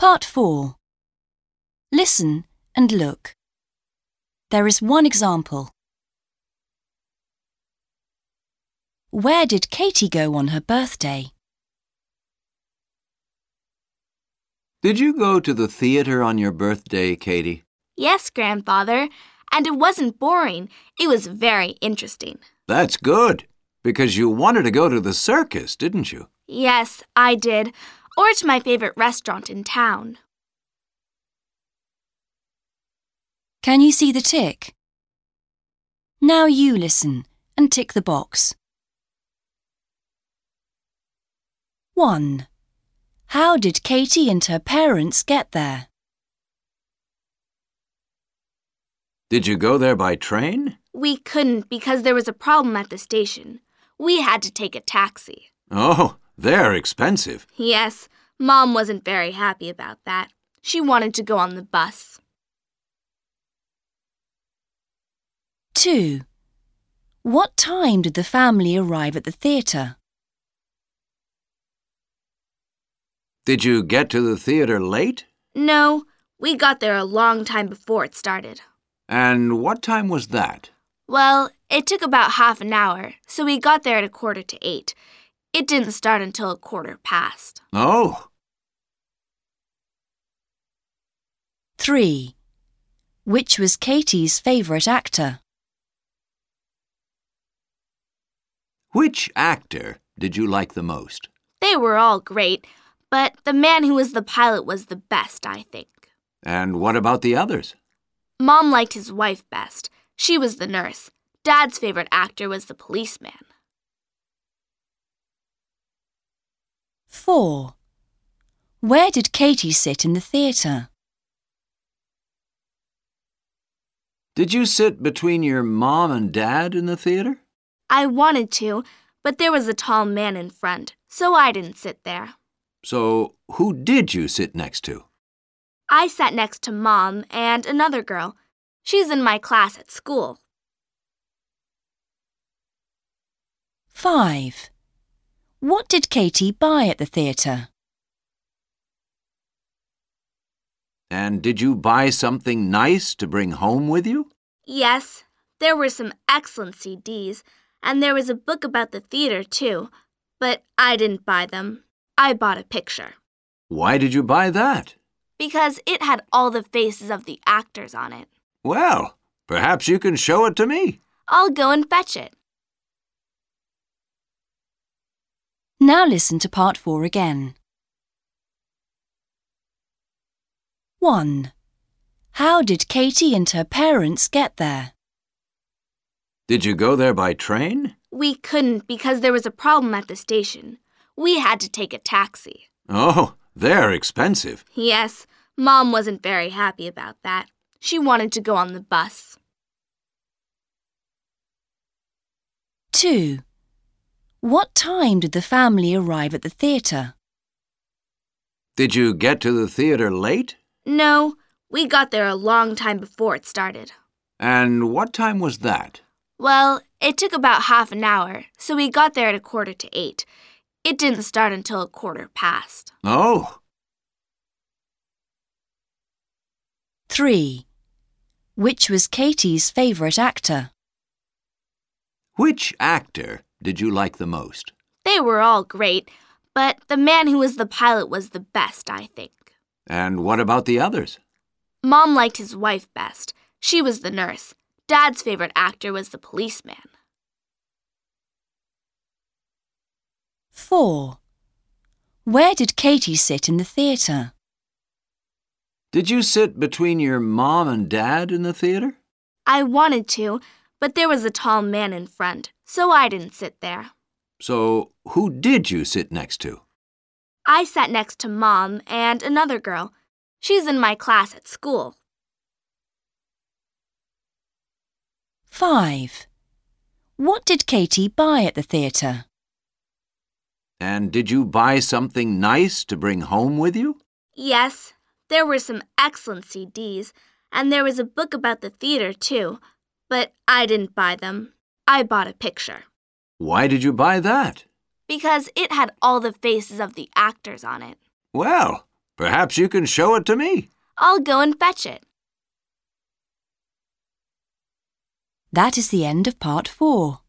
Part 4. Listen and look. There is one example. Where did Katie go on her birthday? Did you go to the theater on your birthday, Katie? Yes, Grandfather, and it wasn't boring. It was very interesting. That's good, because you wanted to go to the circus, didn't you? Yes, I did, or to my favorite restaurant in town. Can you see the tick? Now you listen and tick the box. 1. How did Katie and her parents get there? Did you go there by train? We couldn't because there was a problem at the station. We had to take a taxi. Oh, they're expensive. Yes, Mom wasn't very happy about that. She wanted to go on the bus. 2. What time did the family arrive at the theatre? Did you get to the theater late? No, we got there a long time before it started. And what time was that? Well, it took about half an hour, so we got there at 7:45. It didn't start until 7:15. Oh. 3. Which was Katie's favourite actor? Which actor did you like the most? They were all great, but the man who was the pilot was the best, I think. And what about the others? Mom liked his wife best. She was the nurse. Dad's favorite actor was the policeman. 4. Where did Katie sit in the theatre? Did you sit between your mom and dad in the theater? I wanted to, but there was a tall man in front, so I didn't sit there. So who did you sit next to? I sat next to Mom and another girl. She's in my class at school. 5. What did Katie buy at the theatre? And did you buy something nice to bring home with you? Yes, there were some excellent CDs, and there was a book about the theater, too. But I didn't buy them. I bought a picture. Why did you buy that? Because it had all the faces of the actors on it. Well, perhaps you can show it to me. I'll go and fetch it. Now listen to part 4 again. 1. How did Katie and her parents get there? Did you go there by train? We couldn't because there was a problem at the station. We had to take a taxi. Oh, they're expensive. Yes, Mom wasn't very happy about that. She wanted to go on the bus. 2. What time did the family arrive at the theatre? Did you get to the theater late? No, we got there a long time before it started. And what time was that? Well, it took about half an hour, so we got there at 7:45. It didn't start until 7:15. Oh. 3. Which was Katie's favourite actor? Which actor did you like the most? They were all great, but the man who was the pilot was the best, I think. And what about the others? Mom liked his wife best. She was the nurse. Dad's favorite actor was the policeman. 4. Where did Katie sit in the theatre? Did you sit between your mom and dad in the theater? I wanted to, but there was a tall man in front, so I didn't sit there. So who did you sit next to? I sat next to Mom and another girl. She's in my class at school. 5. What did Katie buy at the theatre? And did you buy something nice to bring home with you? Yes, there were some excellent CDs, and there was a book about the theater, too. But I didn't buy them. I bought a picture. Why did you buy that? Because it had all the faces of the actors on it. Well, Perhaps you can show it to me. I'll go and fetch it. That is the end of part 4.